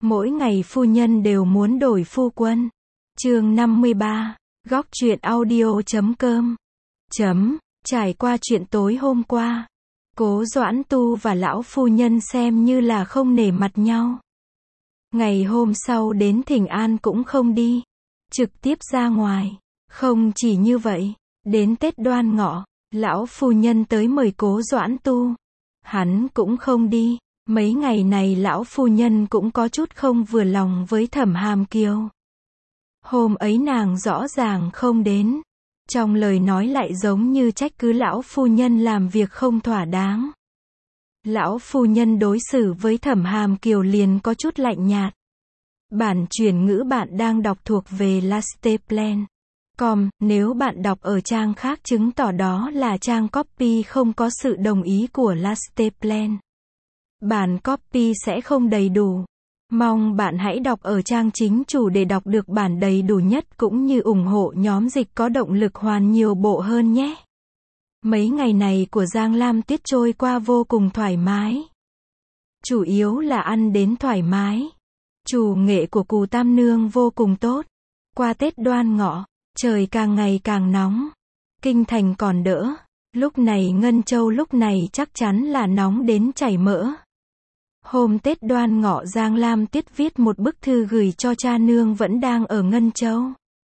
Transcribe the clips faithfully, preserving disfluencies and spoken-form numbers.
Mỗi ngày phu nhân đều muốn đổi phu quân. Chương năm mươi ba, góc truyện audio chấm com. Chấm, trải qua chuyện tối hôm qua, Cố Doãn Tu và lão phu nhân xem như là không nể mặt nhau. Ngày hôm sau đến thỉnh an cũng không đi, trực tiếp ra ngoài. Không chỉ như vậy, đến Tết Đoan Ngọ, lão phu nhân tới mời Cố Doãn Tu. Hắn cũng không đi. Mấy ngày này lão phu nhân cũng có chút không vừa lòng với Thẩm Hàm Kiều. Hôm ấy nàng rõ ràng không đến. Trong lời nói lại giống như trách cứ lão phu nhân làm việc không thỏa đáng. Lão phu nhân đối xử với Thẩm Hàm Kiều liền có chút lạnh nhạt. Bản chuyển ngữ bạn đang đọc thuộc về lasteplan chấm com, nếu bạn đọc ở trang khác chứng tỏ đó là trang copy không có sự đồng ý của Lasteplan. Bản copy sẽ không đầy đủ. Mong bạn hãy đọc ở trang chính chủ để đọc được bản đầy đủ nhất cũng như ủng hộ nhóm dịch có động lực hoàn nhiều bộ hơn nhé. Mấy ngày này của Giang Lam Tuyết trôi qua vô cùng thoải mái. Chủ yếu là ăn đến thoải mái. Chủ nghệ của Cù Tam Nương vô cùng tốt. Qua Tết Đoan Ngọ, trời càng ngày càng nóng. Kinh thành còn đỡ. Lúc này Ngân Châu lúc này chắc chắn là nóng đến chảy mỡ. Hôm Tết Đoan Ngọ Giang Lam Tuyết viết một bức thư gửi cho cha nương vẫn đang ở Ngân Châu.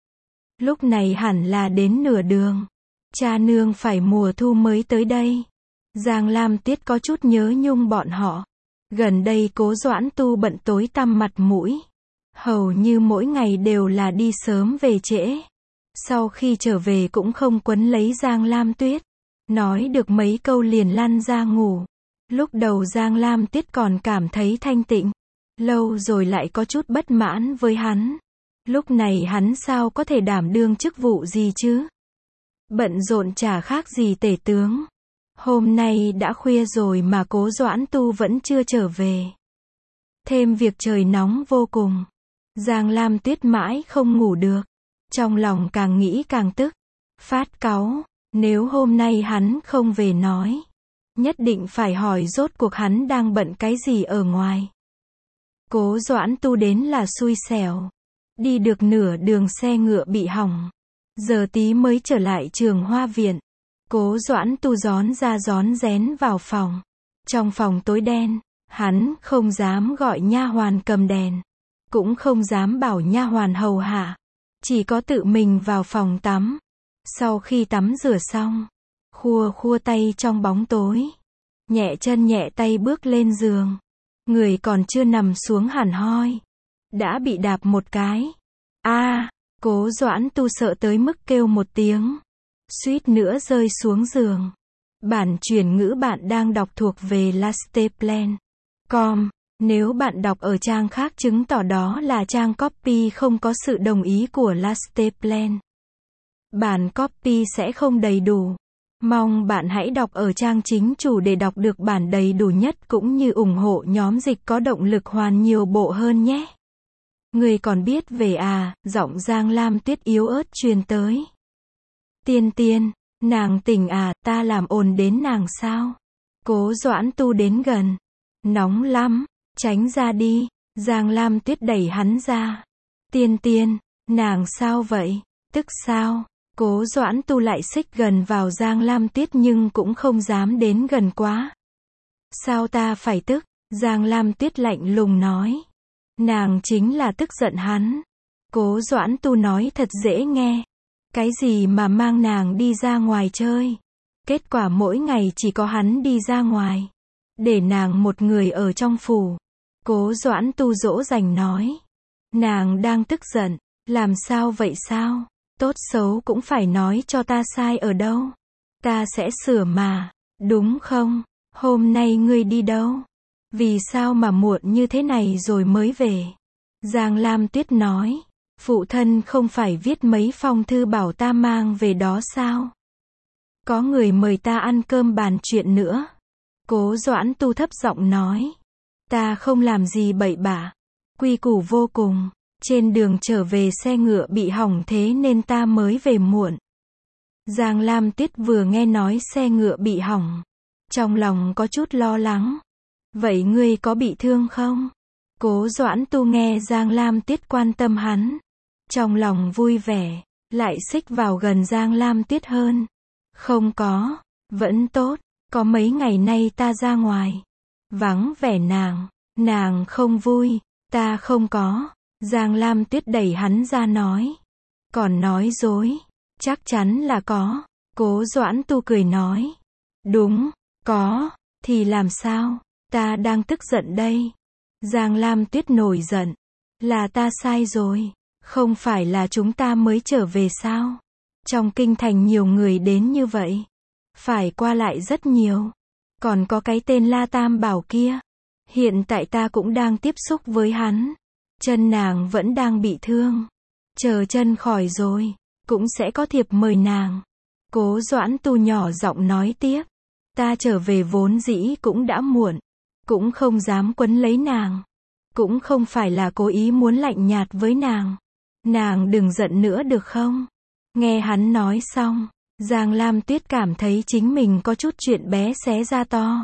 Lúc này hẳn là đến nửa đường. Cha nương phải mùa thu mới tới đây. Giang Lam Tuyết có chút nhớ nhung bọn họ. Gần đây Cố Doãn Tu bận tối tăm mặt mũi. Hầu như mỗi ngày đều là đi sớm về trễ. Sau khi trở về cũng không quấn lấy Giang Lam Tuyết. Nói được mấy câu liền lăn ra ngủ. Lúc đầu Giang Lam Tuyết còn cảm thấy thanh tịnh. Lâu rồi lại có chút bất mãn với hắn. Lúc này hắn sao có thể đảm đương chức vụ gì chứ? Bận rộn chả khác gì tể tướng. Hôm nay đã khuya rồi mà Cố Doãn Tu vẫn chưa trở về. Thêm việc trời nóng vô cùng. Giang Lam Tuyết mãi không ngủ được. Trong lòng càng nghĩ càng tức. Phát cáu. Nếu hôm nay hắn không về nói. Nhất định phải hỏi rốt cuộc hắn đang bận cái gì ở ngoài. Cố Doãn Tu đến là xui xẻo. Đi được nửa đường xe ngựa bị hỏng. Giờ tí mới trở lại Trường Hoa Viện. Cố Doãn Tu rón ra rón rén vào phòng. Trong phòng tối đen, hắn không dám gọi nha hoàn cầm đèn. Cũng không dám bảo nha hoàn hầu hạ. Chỉ có tự mình vào phòng tắm. Sau khi tắm rửa xong, khua khua tay trong bóng tối. Nhẹ chân nhẹ tay bước lên giường. Người còn chưa nằm xuống hẳn hoi. Đã bị đạp một cái. A, Cố Doãn Tu sợ tới mức kêu một tiếng. Suýt nữa rơi xuống giường. Bản chuyển ngữ bạn đang đọc thuộc về lasteplan chấm com. Nếu bạn đọc ở trang khác chứng tỏ đó là trang copy không có sự đồng ý của Lasteplan. Bản copy sẽ không đầy đủ. Mong bạn hãy đọc ở trang chính chủ để đọc được bản đầy đủ nhất cũng như ủng hộ nhóm dịch có động lực hoàn nhiều bộ hơn nhé. Người còn biết về à, giọng Giang Lam Tuyết yếu ớt truyền tới. Tiên tiên, nàng tỉnh à, ta làm ồn đến nàng sao? Cố Doãn Tu đến gần. Nóng lắm, tránh ra đi. Giang Lam Tuyết đẩy hắn ra. Tiên tiên, nàng sao vậy? Tức sao? Cố Doãn Tu lại xích gần vào Giang Lam Tuyết nhưng cũng không dám đến gần quá. Sao ta phải tức? Giang Lam Tuyết lạnh lùng nói. Nàng chính là tức giận hắn. Cố Doãn Tu nói thật dễ nghe. Cái gì mà mang nàng đi ra ngoài chơi? Kết quả mỗi ngày chỉ có hắn đi ra ngoài. Để nàng một người ở trong phủ. Cố Doãn Tu dỗ dành nói. Nàng đang tức giận. Làm sao vậy sao? Tốt xấu cũng phải nói cho ta sai ở đâu. Ta sẽ sửa mà. Đúng không? Hôm nay ngươi đi đâu? Vì sao mà muộn như thế này rồi mới về? Giang Lam Tuyết nói. Phụ thân không phải viết mấy phong thư bảo ta mang về đó sao? Có người mời ta ăn cơm bàn chuyện nữa. Cố Doãn Tu thấp giọng nói. Ta không làm gì bậy bạ. Quy củ vô cùng. Trên đường trở về xe ngựa bị hỏng thế nên ta mới về muộn. Giang Lam Tuyết vừa nghe nói xe ngựa bị hỏng. Trong lòng có chút lo lắng. Vậy ngươi có bị thương không? Cố Doãn Tu nghe Giang Lam Tiết quan tâm hắn. Trong lòng vui vẻ, lại xích vào gần Giang Lam Tiết hơn. Không có, vẫn tốt, có mấy ngày nay ta ra ngoài. Vắng vẻ nàng, nàng không vui, ta không có. Giang Lam Tiết đẩy hắn ra nói. Còn nói dối, chắc chắn là có. Cố Doãn Tu cười nói. Đúng, có, thì làm sao, ta đang tức giận đây. Giang Lam Tuyết nổi giận. Là ta sai rồi, không phải là chúng ta mới trở về sao? Trong kinh thành nhiều người đến như vậy. Phải qua lại rất nhiều. Còn có cái tên La Tam Bảo kia. Hiện tại ta cũng đang tiếp xúc với hắn. Chân nàng vẫn đang bị thương. Chờ chân khỏi rồi, cũng sẽ có thiệp mời nàng. Cố Doãn Tu nhỏ giọng nói tiếp. Ta trở về vốn dĩ cũng đã muộn. Cũng không dám quấn lấy nàng. Cũng không phải là cố ý muốn lạnh nhạt với nàng. Nàng đừng giận nữa được không? Nghe hắn nói xong, Giang Lam Tuyết cảm thấy chính mình có chút chuyện bé xé ra to.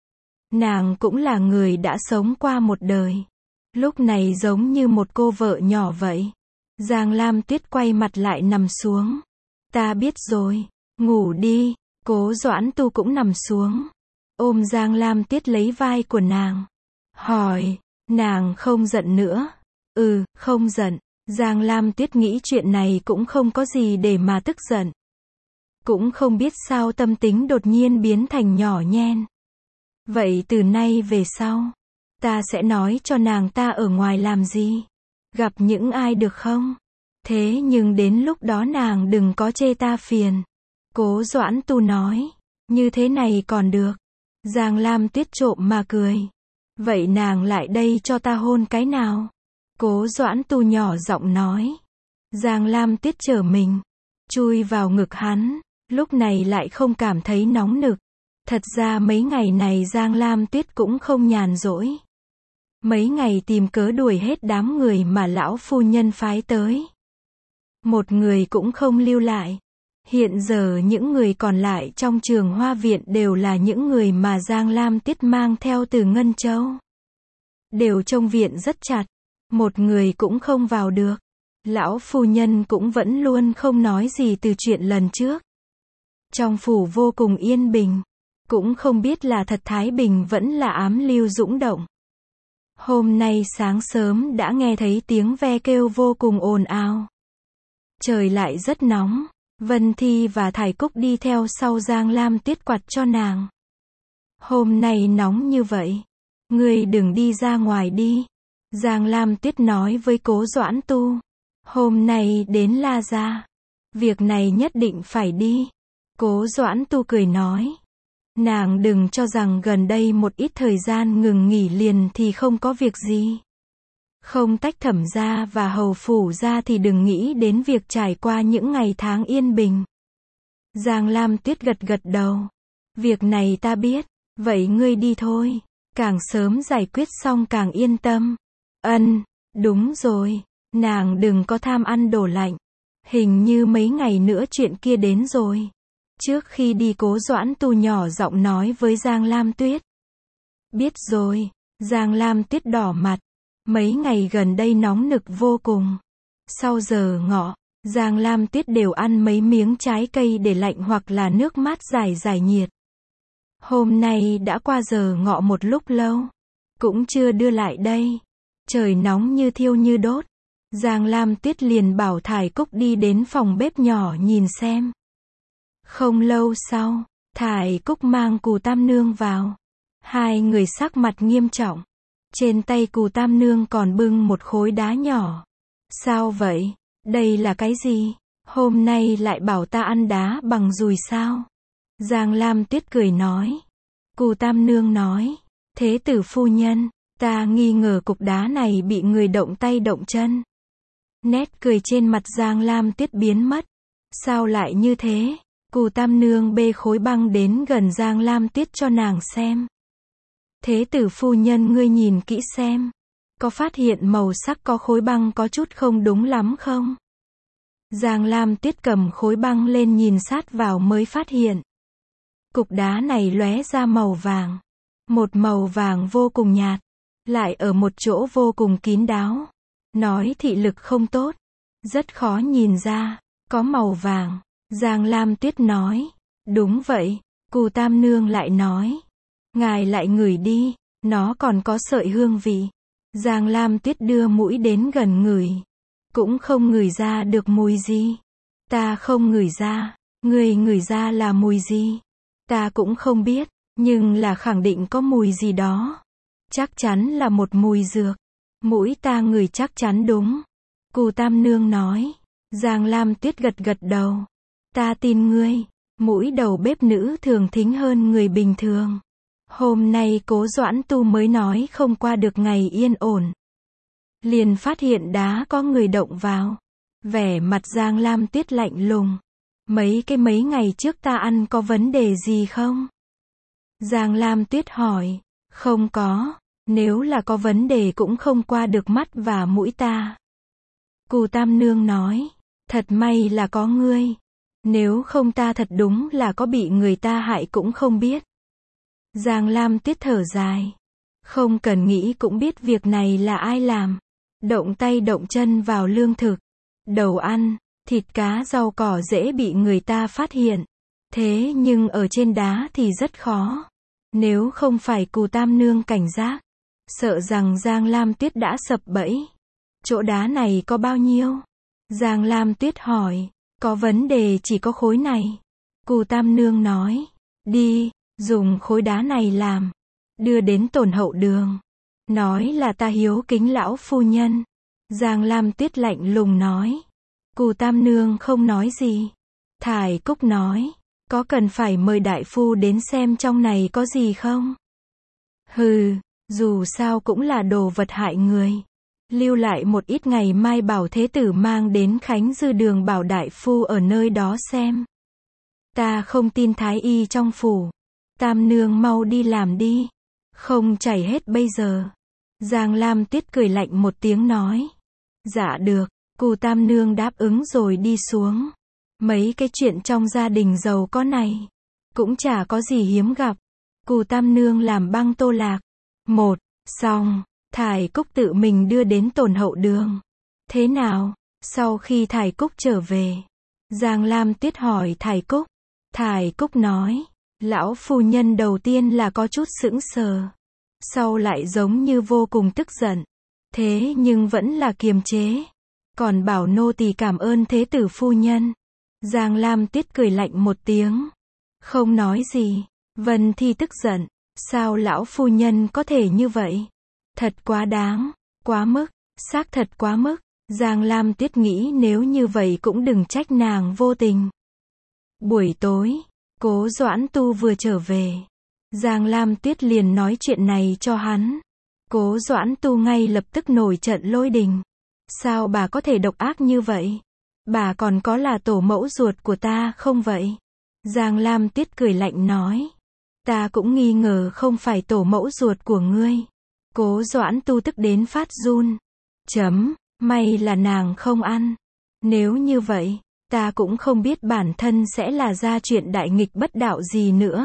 Nàng cũng là người đã sống qua một đời. Lúc này giống như một cô vợ nhỏ vậy. Giang Lam Tuyết quay mặt lại nằm xuống. Ta biết rồi, ngủ đi. Cố Doãn Tu cũng nằm xuống. Ôm Giang Lam Tuyết lấy vai của nàng. Hỏi, nàng không giận nữa? Ừ, không giận. Giang Lam Tuyết nghĩ chuyện này cũng không có gì để mà tức giận. Cũng không biết sao tâm tính đột nhiên biến thành nhỏ nhen. Vậy từ nay về sau, ta sẽ nói cho nàng ta ở ngoài làm gì? Gặp những ai được không? Thế nhưng đến lúc đó nàng đừng có chê ta phiền. Cố Doãn Tu nói, như thế này còn được. Giang Lam Tuyết trộm mà cười. Vậy nàng lại đây cho ta hôn cái nào? Cố Doãn Tu nhỏ giọng nói. Giang Lam Tuyết trở mình, chui vào ngực hắn, lúc này lại không cảm thấy nóng nực. Thật ra mấy ngày này Giang Lam Tuyết cũng không nhàn rỗi. Mấy ngày tìm cớ đuổi hết đám người mà lão phu nhân phái tới. Một người cũng không lưu lại. Hiện giờ những người còn lại trong Trường Hoa Viện đều là những người mà Giang Lam Tuyết mang theo từ Ngân Châu. Đều trông viện rất chặt. Một người cũng không vào được. Lão phu nhân cũng vẫn luôn không nói gì từ chuyện lần trước. Trong phủ vô cùng yên bình. Cũng không biết là thật thái bình vẫn là ám lưu dũng động. Hôm nay sáng sớm đã nghe thấy tiếng ve kêu vô cùng ồn ào. Trời lại rất nóng. Vân Thi và Thải Cúc đi theo sau Giang Lam Tuyết quạt cho nàng. Hôm nay nóng như vậy. Ngươi đừng đi ra ngoài đi. Giang Lam Tuyết nói với Cố Doãn Tu. Hôm nay đến La Gia. Việc này nhất định phải đi. Cố Doãn Tu cười nói. Nàng đừng cho rằng gần đây một ít thời gian ngừng nghỉ liền thì không có việc gì. Không tách Thẩm gia và Hầu phủ ra thì đừng nghĩ đến việc trải qua những ngày tháng yên bình. Giang Lam Tuyết gật gật đầu. Việc này ta biết. Vậy ngươi đi thôi. Càng sớm giải quyết xong càng yên tâm. Ân, đúng rồi. Nàng đừng có tham ăn đồ lạnh. Hình như mấy ngày nữa chuyện kia đến rồi. Trước khi đi Cố Doãn Tu nhỏ giọng nói với Giang Lam Tuyết. Biết rồi. Giang Lam Tuyết đỏ mặt. Mấy ngày gần đây nóng nực vô cùng. Sau giờ ngọ, Giang Lam Tuyết đều ăn mấy miếng trái cây để lạnh hoặc là nước mát giải giải nhiệt. Hôm nay đã qua giờ ngọ một lúc lâu. Cũng chưa đưa lại đây. Trời nóng như thiêu như đốt. Giang Lam Tuyết liền bảo Thải Cúc đi đến phòng bếp nhỏ nhìn xem. Không lâu sau, Thải Cúc mang Cù Tam Nương vào. Hai người sắc mặt nghiêm trọng. Trên tay Cù Tam Nương còn bưng một khối đá nhỏ. Sao vậy? Đây là cái gì? Hôm nay lại bảo ta ăn đá bằng dùi sao? Giang Lam Tuyết cười nói. Cù Tam Nương nói. Thế tử phu nhân, ta nghi ngờ cục đá này bị người động tay động chân. Nét cười trên mặt Giang Lam Tuyết biến mất. Sao lại như thế? Cù Tam Nương bê khối băng đến gần Giang Lam Tuyết cho nàng xem. Thế tử phu nhân ngươi nhìn kỹ xem. Có phát hiện màu sắc có khối băng có chút không đúng lắm không? Giang Lam Tuyết cầm khối băng lên nhìn sát vào mới phát hiện. Cục đá này lóe ra màu vàng. Một màu vàng vô cùng nhạt. lại ở một chỗ vô cùng kín đáo. Nói thị lực không tốt, rất khó nhìn ra, có màu vàng. Giang Lam Tuyết nói, đúng vậy. Cù Tam Nương lại nói, ngài lại ngửi đi, nó còn có sợi hương vị. Giang Lam Tuyết đưa mũi đến gần ngửi, cũng không ngửi ra được mùi gì. Ta không ngửi ra, người ngửi ra là mùi gì? Ta cũng không biết, nhưng là khẳng định có mùi gì đó. Chắc chắn là một mùi dược. Mũi ta ngửi chắc chắn đúng. Cù Tam Nương nói. Giang Lam Tuyết gật gật đầu. Ta tin ngươi. Mũi đầu bếp nữ thường thính hơn người bình thường. Hôm nay Cố Doãn Tu mới nói không qua được ngày yên ổn, liền phát hiện đá có người động vào. Vẻ mặt Giang Lam Tuyết lạnh lùng. Mấy cái mấy ngày trước ta ăn có vấn đề gì không? Giang Lam Tuyết hỏi. Không có. Nếu là có vấn đề cũng không qua được mắt và mũi ta. Cù Tam Nương nói. Thật may là có ngươi. Nếu không ta thật đúng là có bị người ta hại cũng không biết. Giang Lam Tuyết thở dài. Không cần nghĩ cũng biết việc này là ai làm. Động tay động chân vào lương thực, đầu ăn, thịt cá rau cỏ dễ bị người ta phát hiện. Thế nhưng ở trên đá thì rất khó. Nếu không phải Cù Tam Nương cảnh giác, sợ rằng Giang Lam Tuyết đã sập bẫy. Chỗ đá này có bao nhiêu? Giang Lam Tuyết hỏi. Có vấn đề chỉ có khối này. Cù Tam Nương nói. Đi, dùng khối đá này làm. Đưa đến Tồn Hậu Đường. Nói là ta hiếu kính lão phu nhân. Giang Lam Tuyết lạnh lùng nói. Cù Tam Nương không nói gì. Thải Cúc nói. Có cần phải mời đại phu đến xem trong này có gì không? Hừ, dù sao cũng là đồ vật hại người. Lưu lại một ít ngày mai bảo thế tử mang đến Khánh Dư Đường bảo đại phu ở nơi đó xem. Ta không tin thái y trong phủ. Tam Nương mau đi làm đi. Không chảy hết bây giờ. Giang Lam Tuyết cười lạnh một tiếng nói. Dạ được. Cù Tam Nương đáp ứng rồi đi xuống. Mấy cái chuyện trong gia đình giàu có này cũng chả có gì hiếm gặp. Cù Tam Nương làm băng tô lạc. Một, xong. Thải Cúc tự mình đưa đến Tồn Hậu Đường. Thế nào? Sau khi Thải Cúc trở về, Giang Lam Tuyết hỏi Thải Cúc. Thải Cúc nói. Lão phu nhân đầu tiên là có chút sững sờ. Sau lại giống như vô cùng tức giận. Thế nhưng vẫn là kiềm chế. Còn bảo nô tỳ cảm ơn thế tử phu nhân. Giang Lam Tuyết cười lạnh một tiếng. Không nói gì. Vân Thi tức giận. Sao lão phu nhân có thể như vậy? Thật quá đáng. Quá mức. Xác thật quá mức. Giang Lam Tuyết nghĩ nếu như vậy cũng đừng trách nàng vô tình. Buổi tối, Cố Doãn Tu vừa trở về. Giang Lam Tuyết liền nói chuyện này cho hắn. Cố Doãn Tu ngay lập tức nổi trận lôi đình. Sao bà có thể độc ác như vậy? Bà còn có là tổ mẫu ruột của ta không vậy? Giang Lam Tuyết cười lạnh nói. Ta cũng nghi ngờ không phải tổ mẫu ruột của ngươi. Cố Doãn Tu tức đến phát run. Chấm, may là nàng không ăn. Nếu như vậy, ta cũng không biết bản thân sẽ là ra chuyện đại nghịch bất đạo gì nữa.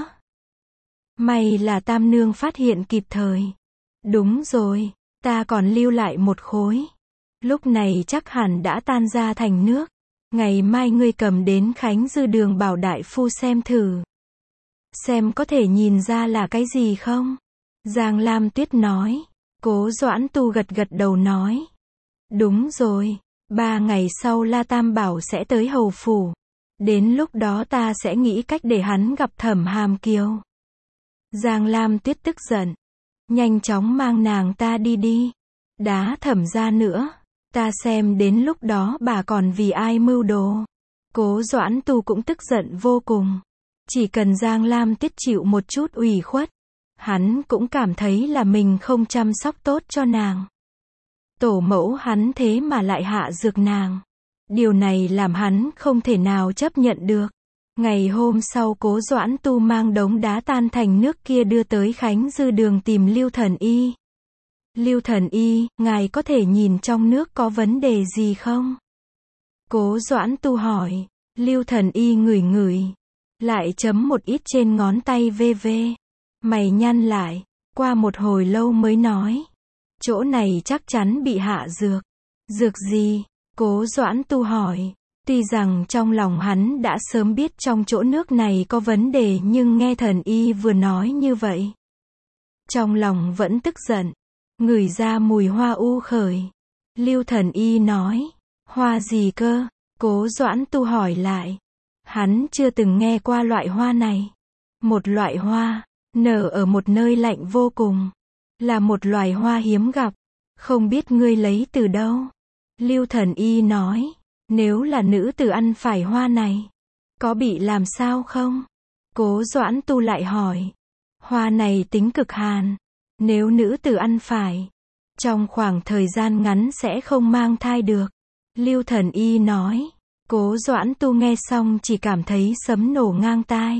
May là Tam Nương phát hiện kịp thời. Đúng rồi, ta còn lưu lại một khối. Lúc này chắc hẳn đã tan ra thành nước. Ngày mai ngươi cầm đến Khánh Dư Đường bảo đại phu xem thử. Xem có thể nhìn ra là cái gì không? Giang Lam Tuyết nói. Cố Doãn Tu gật gật đầu nói. Đúng rồi, ba ngày sau La Tam bảo sẽ tới hầu phủ. Đến lúc đó ta sẽ nghĩ cách để hắn gặp Thẩm Hàm Kiều. Giang Lam Tuyết tức giận. Nhanh chóng mang nàng ta đi đi. Đá Thẩm ra nữa. Ta xem đến lúc đó bà còn vì ai mưu đồ. Cố Doãn Tu cũng tức giận vô cùng. Chỉ cần Giang Lam Tuyết chịu một chút ủy khuất, hắn cũng cảm thấy là mình không chăm sóc tốt cho nàng. Tổ mẫu hắn thế mà lại hạ dược nàng. Điều này làm hắn không thể nào chấp nhận được. Ngày hôm sau Cố Doãn Tu mang đống đá tan thành nước kia đưa tới Khánh Dư Đường tìm Lưu Thần Y. Lưu Thần Y, ngài có thể nhìn trong nước có vấn đề gì không? Cố Doãn Tu hỏi. Lưu Thần Y ngửi ngửi. Lại chấm một ít trên ngón tay vê vê. Mày nhăn lại. Qua một hồi lâu mới nói. Chỗ này chắc chắn bị hạ dược. Dược gì? Cố Doãn Tu hỏi. Tuy rằng trong lòng hắn đã sớm biết trong chỗ nước này có vấn đề nhưng nghe thần y vừa nói như vậy. Trong lòng vẫn tức giận. Ngửi ra mùi hoa u khởi. Lưu thần y nói. Hoa gì cơ? Cố Doãn Tu hỏi lại. Hắn chưa từng nghe qua loại hoa này. Một loại hoa, nở ở một nơi lạnh vô cùng. Là một loài hoa hiếm gặp. Không biết ngươi lấy từ đâu? Lưu thần y nói. Nếu là nữ tử ăn phải hoa này, có bị làm sao không? Cố Doãn Tu lại hỏi. Hoa này tính cực hàn. Nếu nữ tử ăn phải, trong khoảng thời gian ngắn sẽ không mang thai được. Lưu thần y nói. Cố Doãn Tu nghe xong chỉ cảm thấy sấm nổ ngang tai.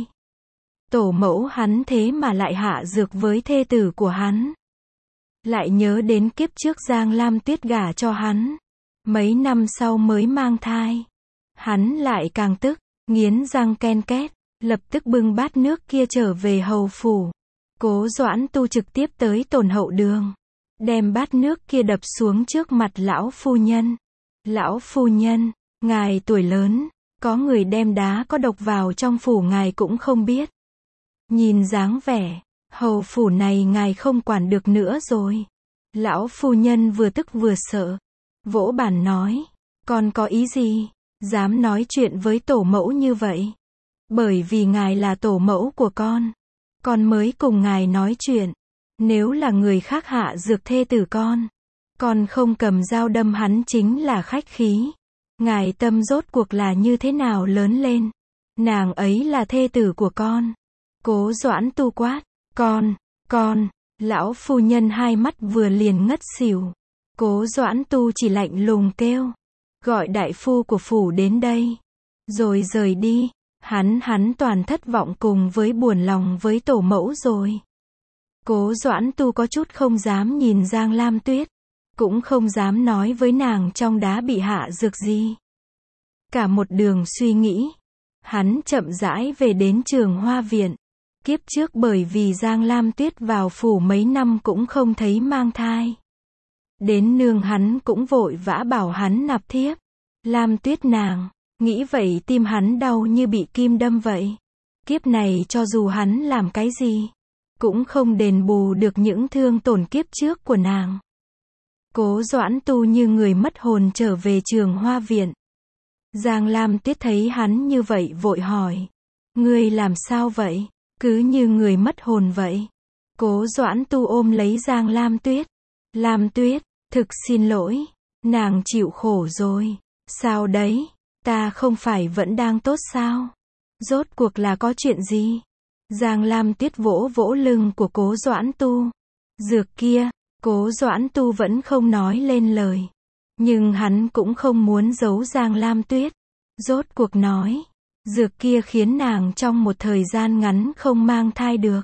Tổ mẫu hắn thế mà lại hạ dược với thê tử của hắn. Lại nhớ đến kiếp trước Giang Lam Tuyết gả cho hắn. Mấy năm sau mới mang thai. Hắn lại càng tức, nghiến răng ken két, lập tức bưng bát nước kia trở về hầu phủ. Cố Doãn Tu trực tiếp tới tồn hậu đường. Đem bát nước kia đập xuống trước mặt lão phu nhân. Lão phu nhân, ngài tuổi lớn, có người đem đá có độc vào trong phủ ngài cũng không biết. Nhìn dáng vẻ, hầu phủ này ngài không quản được nữa rồi. Lão phu nhân vừa tức vừa sợ. Vỗ bàn nói, con có ý gì? Dám nói chuyện với tổ mẫu như vậy? Bởi vì ngài là tổ mẫu của con. Con mới cùng ngài nói chuyện. Nếu là người khác hạ dược thê tử con, con không cầm dao đâm hắn chính là khách khí. Ngài tâm rốt cuộc là như thế nào lớn lên? Nàng ấy là thê tử của con. Cố Doãn Tu quát, con, con, lão phu nhân hai mắt vừa liền ngất xỉu. Cố Doãn Tu chỉ lạnh lùng kêu, gọi đại phu của phủ đến đây, rồi rời đi. Hắn hắn toàn thất vọng cùng với buồn lòng với tổ mẫu rồi. Cố Doãn Tu có chút không dám nhìn Giang Lam Tuyết, cũng không dám nói với nàng trong đá bị hạ dược gì. Cả một đường suy nghĩ, hắn chậm rãi về đến Trường Hoa Viện. Kiếp trước bởi vì Giang Lam Tuyết vào phủ mấy năm cũng không thấy mang thai. Đến nương hắn cũng vội vã bảo hắn nạp thiếp. Lam Tuyết nàng, nghĩ vậy tim hắn đau như bị kim đâm vậy. Kiếp này cho dù hắn làm cái gì, cũng không đền bù được những thương tổn kiếp trước của nàng. Cố Doãn Tu như người mất hồn trở về Trường Hoa Viện. Giang Lam Tuyết thấy hắn như vậy vội hỏi. Ngươi làm sao vậy? Cứ như người mất hồn vậy. Cố Doãn Tu ôm lấy Giang Lam Tuyết. Lam Tuyết, thực xin lỗi. Nàng chịu khổ rồi. Sao đấy? Ta không phải vẫn đang tốt sao? Rốt cuộc là có chuyện gì? Giang Lam Tuyết vỗ vỗ lưng của Cố Doãn Tu. Dược kia, Cố Doãn Tu vẫn không nói lên lời. Nhưng hắn cũng không muốn giấu Giang Lam Tuyết. Rốt cuộc nói, dược kia khiến nàng trong một thời gian ngắn không mang thai được.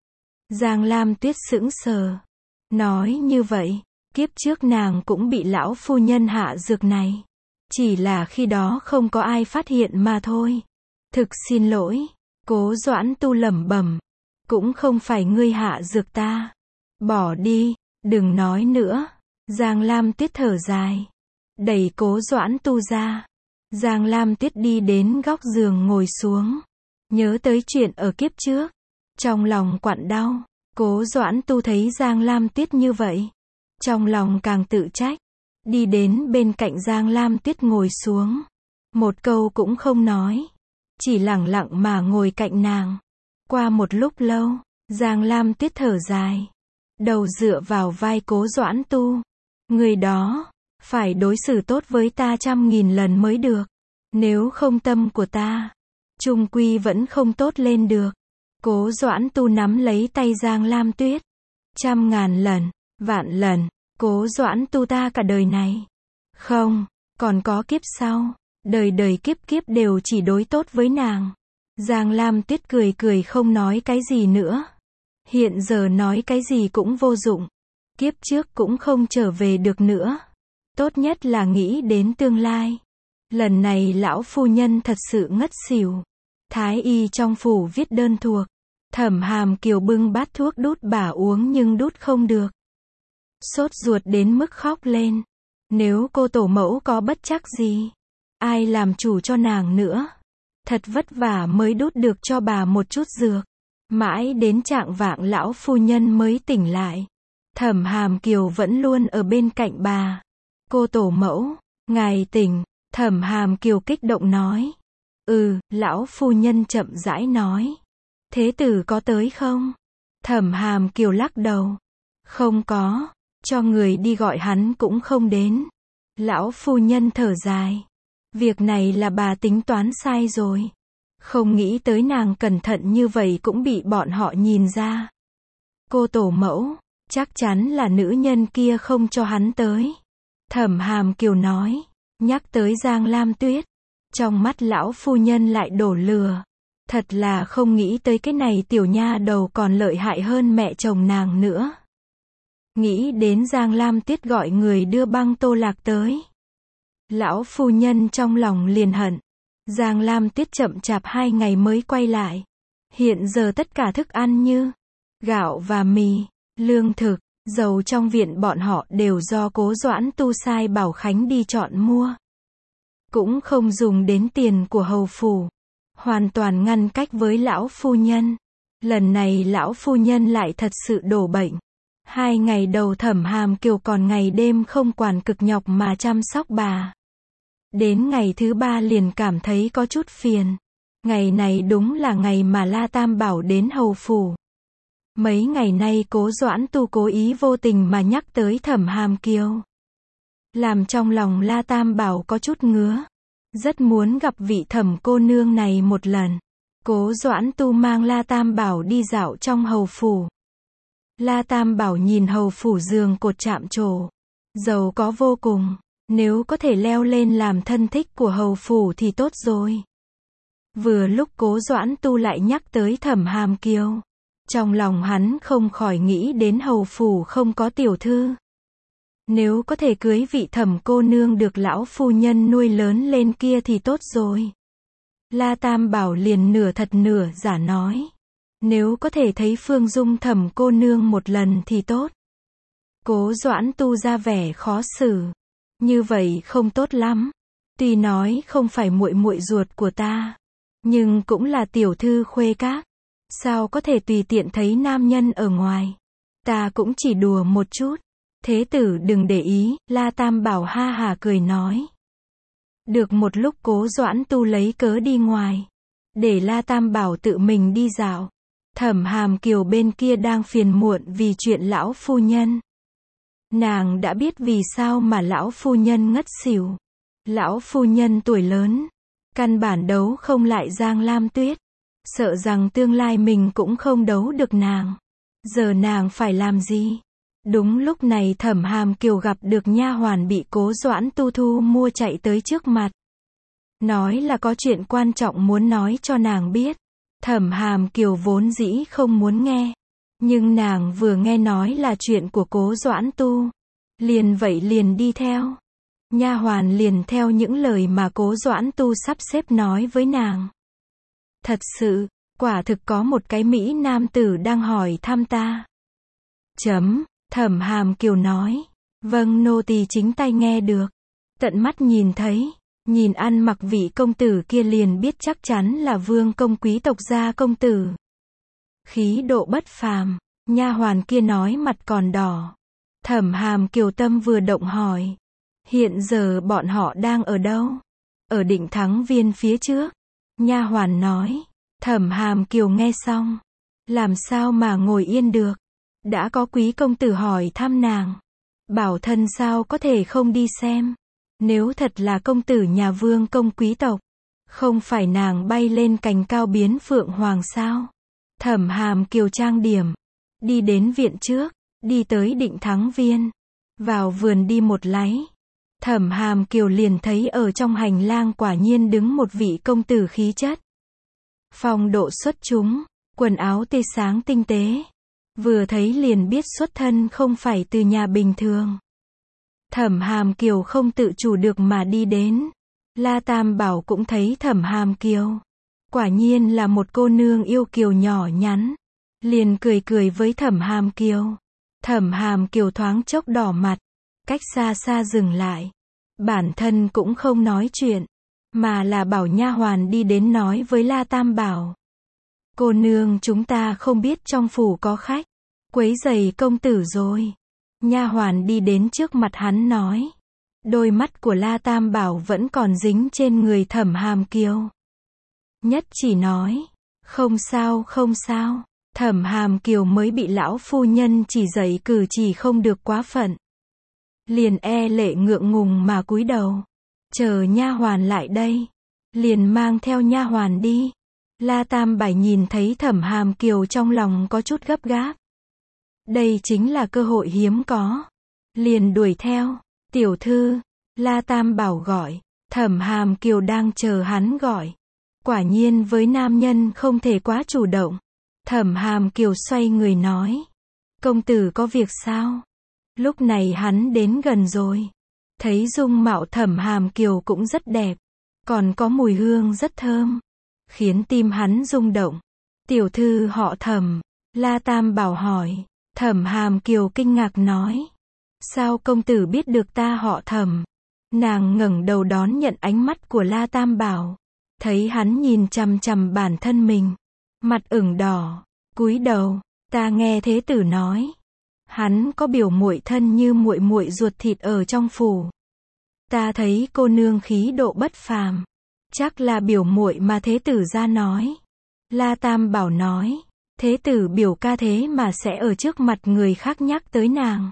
Giang Lam Tuyết sững sờ. Nói như vậy, kiếp trước nàng cũng bị lão phu nhân hạ dược này. Chỉ là khi đó không có ai phát hiện mà thôi. Thực xin lỗi. Cố Doãn Tu lẩm bẩm. Cũng không phải ngươi hạ dược ta. Bỏ đi, đừng nói nữa. Giang Lam Tuyết thở dài. Đẩy Cố Doãn Tu ra. Giang Lam Tuyết đi đến góc giường ngồi xuống. Nhớ tới chuyện ở kiếp trước. Trong lòng quặn đau. Cố Doãn Tu thấy Giang Lam Tuyết như vậy. Trong lòng càng tự trách. Đi đến bên cạnh Giang Lam Tuyết ngồi xuống. Một câu cũng không nói. Chỉ lặng lặng mà ngồi cạnh nàng. Qua một lúc lâu, Giang Lam Tuyết thở dài. Đầu dựa vào vai Cố Doãn Tu. Người đó, phải đối xử tốt với ta trăm nghìn lần mới được. Nếu không tâm của ta, chung quy vẫn không tốt lên được. Cố Doãn Tu nắm lấy tay Giang Lam Tuyết. Trăm ngàn lần, vạn lần, Cố Doãn Tu ta cả đời này. Không, còn có kiếp sau. Đời đời kiếp kiếp đều chỉ đối tốt với nàng. Giang Lam Tuyết cười cười không nói cái gì nữa. Hiện giờ nói cái gì cũng vô dụng. Kiếp trước cũng không trở về được nữa. Tốt nhất là nghĩ đến tương lai. Lần này lão phu nhân thật sự ngất xỉu. Thái y trong phủ viết đơn thuộc. Thẩm Hàm Kiều bưng bát thuốc đút bà uống nhưng đút không được. sốt ruột đến mức khóc lên. Nếu cô tổ mẫu có bất trắc gì, ai làm chủ cho nàng nữa. Thật vất vả mới đút được cho bà một chút dược. Mãi đến trạng vạng lão phu nhân mới tỉnh lại. Thẩm Hàm Kiều vẫn luôn ở bên cạnh bà. Cô tổ mẫu, ngài tỉnh, Thẩm Hàm Kiều kích động nói. Ừ, lão phu nhân chậm rãi nói. Thế tử có tới không? Thẩm Hàm Kiều lắc đầu. Không có, cho người đi gọi hắn cũng không đến. Lão phu nhân thở dài. Việc này là bà tính toán sai rồi. Không nghĩ tới nàng cẩn thận như vậy cũng bị bọn họ nhìn ra. Cô tổ mẫu, chắc chắn là nữ nhân kia không cho hắn tới. Thẩm Hàm Kiều nói, nhắc tới Giang Lam Tuyết. Trong mắt lão phu nhân lại đổ lửa. Thật là không nghĩ tới cái này tiểu nha đầu còn lợi hại hơn mẹ chồng nàng nữa. Nghĩ đến Giang Lam Tuyết gọi người đưa băng tô lạc tới. Lão phu nhân trong lòng liền hận. Giang Lam Tuyết chậm chạp hai ngày mới quay lại. Hiện giờ tất cả thức ăn như gạo và mì, lương thực, dầu trong viện bọn họ đều do Cố Doãn Tu sai Bảo Khánh đi chọn mua. Cũng không dùng đến tiền của hầu phủ. Hoàn toàn ngăn cách với lão phu nhân. Lần này lão phu nhân lại thật sự đổ bệnh. Hai ngày đầu Thẩm Hàm Kiều còn ngày đêm không quản cực nhọc mà chăm sóc bà. Đến ngày thứ ba liền cảm thấy có chút phiền. Ngày này đúng là ngày mà La Tam Bảo đến hầu phủ. Mấy ngày nay Cố Doãn Tu cố ý vô tình mà nhắc tới Thẩm Hàm Kiều. Làm trong lòng La Tam Bảo có chút ngứa. Rất muốn gặp vị Thẩm cô nương này một lần. Cố Doãn Tu mang La Tam Bảo đi dạo trong hầu phủ. La Tam Bảo nhìn hầu phủ giường cột chạm trổ. Giàu có vô cùng. Nếu có thể leo lên làm thân thích của hầu phủ thì tốt rồi. Vừa lúc Cố Doãn Tu lại nhắc tới Thẩm Hàm Kiều. Trong lòng hắn không khỏi nghĩ đến hầu phủ không có tiểu thư. Nếu có thể cưới vị Thẩm cô nương được lão phu nhân nuôi lớn lên kia thì tốt rồi. La Tam Bảo liền nửa thật nửa giả nói. Nếu có thể thấy Phương Dung Thẩm cô nương một lần thì tốt. Cố Doãn Tu ra vẻ khó xử. Như vậy không tốt lắm. Tuy nói không phải muội muội ruột của ta, nhưng cũng là tiểu thư khuê các. Sao có thể tùy tiện thấy nam nhân ở ngoài. Ta cũng chỉ đùa một chút. Thế tử đừng để ý, La Tam Bảo ha hà cười nói. Được một lúc Cố Doãn Tu lấy cớ đi ngoài. Để La Tam Bảo tự mình đi dạo. Thẩm Hàm Kiều bên kia đang phiền muộn vì chuyện lão phu nhân. Nàng đã biết vì sao mà lão phu nhân ngất xỉu. Lão phu nhân tuổi lớn. Căn bản đấu không lại Giang Lam Tuyết. Sợ rằng tương lai mình cũng không đấu được nàng. Giờ nàng phải làm gì? Đúng lúc này Thẩm Hàm Kiều gặp được nha hoàn bị Cố Doãn Tu thu mua chạy tới trước mặt. Nói là có chuyện quan trọng muốn nói cho nàng biết. Thẩm Hàm Kiều vốn dĩ không muốn nghe. Nhưng nàng vừa nghe nói là chuyện của Cố Doãn Tu. Liền vậy liền đi theo. Nha hoàn liền theo những lời mà Cố Doãn Tu sắp xếp nói với nàng. Thật sự, quả thực có một cái Mỹ nam tử đang hỏi thăm ta. Chấm, Thẩm Hàm Kiều nói. Vâng, nô tỳ chính tay nghe được. Tận mắt nhìn thấy. Nhìn ăn mặc vị công tử kia liền biết chắc chắn là vương công quý tộc gia công tử. Khí độ bất phàm. Nha hoàn kia nói mặt còn đỏ. Thẩm Hàm Kiều tâm vừa động hỏi. Hiện giờ bọn họ đang ở đâu? Ở Định Thắng Viên phía trước. Nha hoàn nói. Thẩm Hàm Kiều nghe xong. Làm sao mà ngồi yên được? Đã có quý công tử hỏi thăm nàng. Bảo thân sao có thể không đi xem? Nếu thật là công tử nhà vương công quý tộc. Không phải nàng bay lên cành cao biến phượng hoàng sao? Thẩm Hàm Kiều trang điểm. Đi đến viện trước. Đi tới Định Thắng Viên. Vào vườn đi một láy. Thẩm Hàm Kiều liền thấy ở trong hành lang quả nhiên đứng một vị công tử khí chất. Phong độ xuất chúng. Quần áo tươi sáng tinh tế. Vừa thấy liền biết xuất thân không phải từ nhà bình thường. Thẩm Hàm Kiều không tự chủ được mà đi đến. La Tam Bảo cũng thấy Thẩm Hàm Kiều. Quả nhiên là một cô nương yêu kiều nhỏ nhắn. Liền cười cười với Thẩm Hàm Kiều. Thẩm Hàm Kiều thoáng chốc đỏ mặt, cách xa xa dừng lại. Bản thân cũng không nói chuyện, mà là bảo nha hoàn đi đến nói với La Tam Bảo. Cô nương, chúng ta không biết trong phủ có khách, quấy rầy công tử rồi. Nha hoàn đi đến trước mặt hắn nói. Đôi mắt của La Tam Bảo vẫn còn dính trên người Thẩm Hàm Kiều. Nhất chỉ nói, không sao không sao. Thẩm Hàm Kiều mới bị lão phu nhân chỉ dạy cử chỉ không được quá phận. Liền e lệ ngượng ngùng mà cúi đầu. Chờ nha hoàn lại đây. Liền mang theo nha hoàn đi. La Tam Bảo nhìn thấy Thẩm Hàm Kiều trong lòng có chút gấp gáp. Đây chính là cơ hội hiếm có. Liền đuổi theo. Tiểu thư. La Tam Bảo gọi. Thẩm Hàm Kiều đang chờ hắn gọi. Quả nhiên với nam nhân không thể quá chủ động. Thẩm Hàm Kiều xoay người nói. Công tử có việc sao? Lúc này hắn đến gần rồi. Thấy dung mạo Thẩm Hàm Kiều cũng rất đẹp. Còn có mùi hương rất thơm. Khiến tim hắn rung động. Tiểu thư họ Thẩm. La Tam Bảo hỏi. Thẩm Hàm Kiều kinh ngạc nói. Sao công tử biết được ta họ Thẩm? Nàng ngẩng đầu đón nhận ánh mắt của La Tam Bảo. Thấy hắn nhìn chằm chằm bản thân mình. Mặt ửng đỏ. Cúi đầu. Ta nghe thế tử nói. Hắn có biểu muội thân như muội muội ruột thịt ở trong phủ. Ta thấy cô nương khí độ bất phàm. Chắc là biểu muội mà thế tử ra nói. La Tam Bảo nói. Thế tử biểu ca thế mà sẽ ở trước mặt người khác nhắc tới nàng.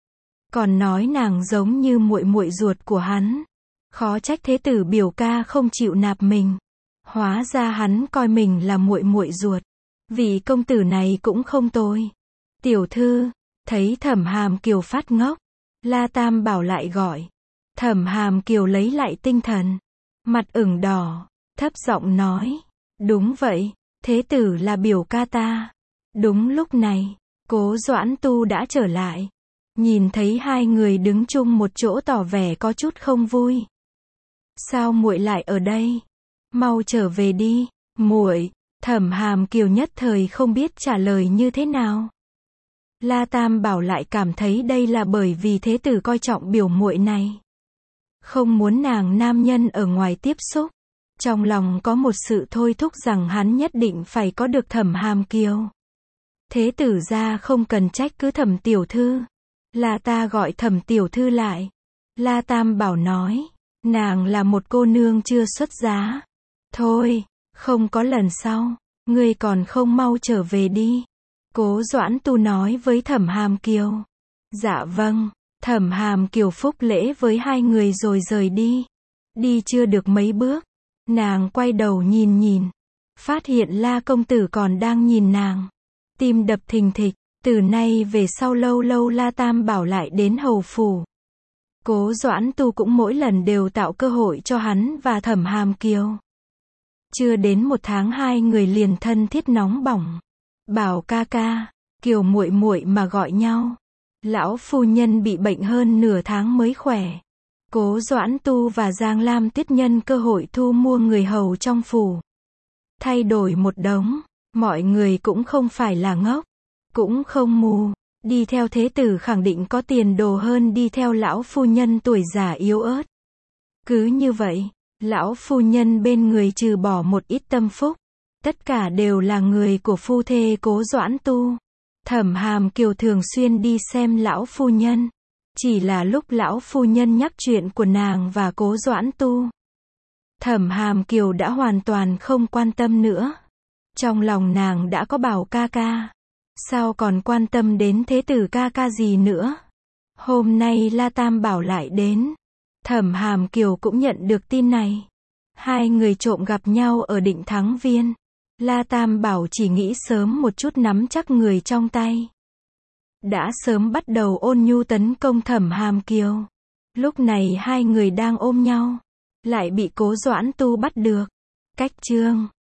Còn nói nàng giống như muội muội ruột của hắn. Khó trách thế tử biểu ca không chịu nạp mình. Hóa ra hắn coi mình là muội muội ruột. Vị công tử này cũng không tồi. Tiểu thư. Thấy Thẩm Hàm Kiều phát ngốc. La Tam Bảo lại gọi. Thẩm Hàm Kiều lấy lại tinh thần. Mặt ửng đỏ. Thấp giọng nói. Đúng vậy. Thế tử là biểu ca ta. Đúng lúc này. Cố Doãn Tu đã trở lại. Nhìn thấy hai người đứng chung một chỗ tỏ vẻ có chút không vui. Sao muội lại ở đây? Mau trở về đi. Muội. Thẩm Hàm Kiều nhất thời không biết trả lời như thế nào. La Tam Bảo lại cảm thấy đây là bởi vì thế tử coi trọng biểu muội này. Không muốn nàng nam nhân ở ngoài tiếp xúc. Trong lòng có một sự thôi thúc rằng hắn nhất định phải có được Thẩm Hàm Kiều. Thế tử ra không cần trách cứ Thẩm tiểu thư. Là ta gọi Thẩm tiểu thư lại. La Tam Bảo nói. Nàng là một cô nương chưa xuất giá. Thôi, không có lần sau. Ngươi còn không mau trở về đi. Cố Doãn Tu nói với Thẩm Hàm Kiều. Dạ vâng. Thẩm Hàm Kiều phúc lễ với hai người rồi rời đi. Đi chưa được mấy bước. Nàng quay đầu nhìn nhìn. Phát hiện La công tử còn đang nhìn nàng. Tim đập thình thịch. Từ nay về sau lâu lâu La Tam Bảo lại đến hầu phủ. Cố Doãn Tu cũng mỗi lần đều tạo cơ hội cho hắn và Thẩm Hàm Kiều. Chưa đến một tháng hai người liền thân thiết nóng bỏng. Bảo ca ca, Kiều muội muội mà gọi nhau. Lão phu nhân bị bệnh hơn nửa tháng mới khỏe. Cố Doãn Tu và Giang Lam Tuyết nhân cơ hội thu mua người hầu trong phủ. Thay đổi một đống, mọi người cũng không phải là ngốc, cũng không mù. Đi theo thế tử khẳng định có tiền đồ hơn đi theo lão phu nhân tuổi già yếu ớt. Cứ như vậy, lão phu nhân bên người trừ bỏ một ít tâm phúc. Tất cả đều là người của phu thê Cố Doãn Tu. Thẩm Hàm Kiều thường xuyên đi xem lão phu nhân. Chỉ là lúc lão phu nhân nhắc chuyện của nàng và Cố Doãn Tu. Thẩm Hàm Kiều đã hoàn toàn không quan tâm nữa. Trong lòng nàng đã có Bảo ca ca. Sao còn quan tâm đến thế tử ca ca gì nữa? Hôm nay La Tam Bảo lại đến. Thẩm Hàm Kiều cũng nhận được tin này. Hai người trộm gặp nhau ở Định Thắng Viên. La Tam Bảo chỉ nghĩ sớm một chút nắm chắc người trong tay. Đã sớm bắt đầu ôn nhu tấn công Thẩm Hàm Kiều. Lúc này hai người đang ôm nhau. Lại bị Cố Doãn Tu bắt được. Cách chương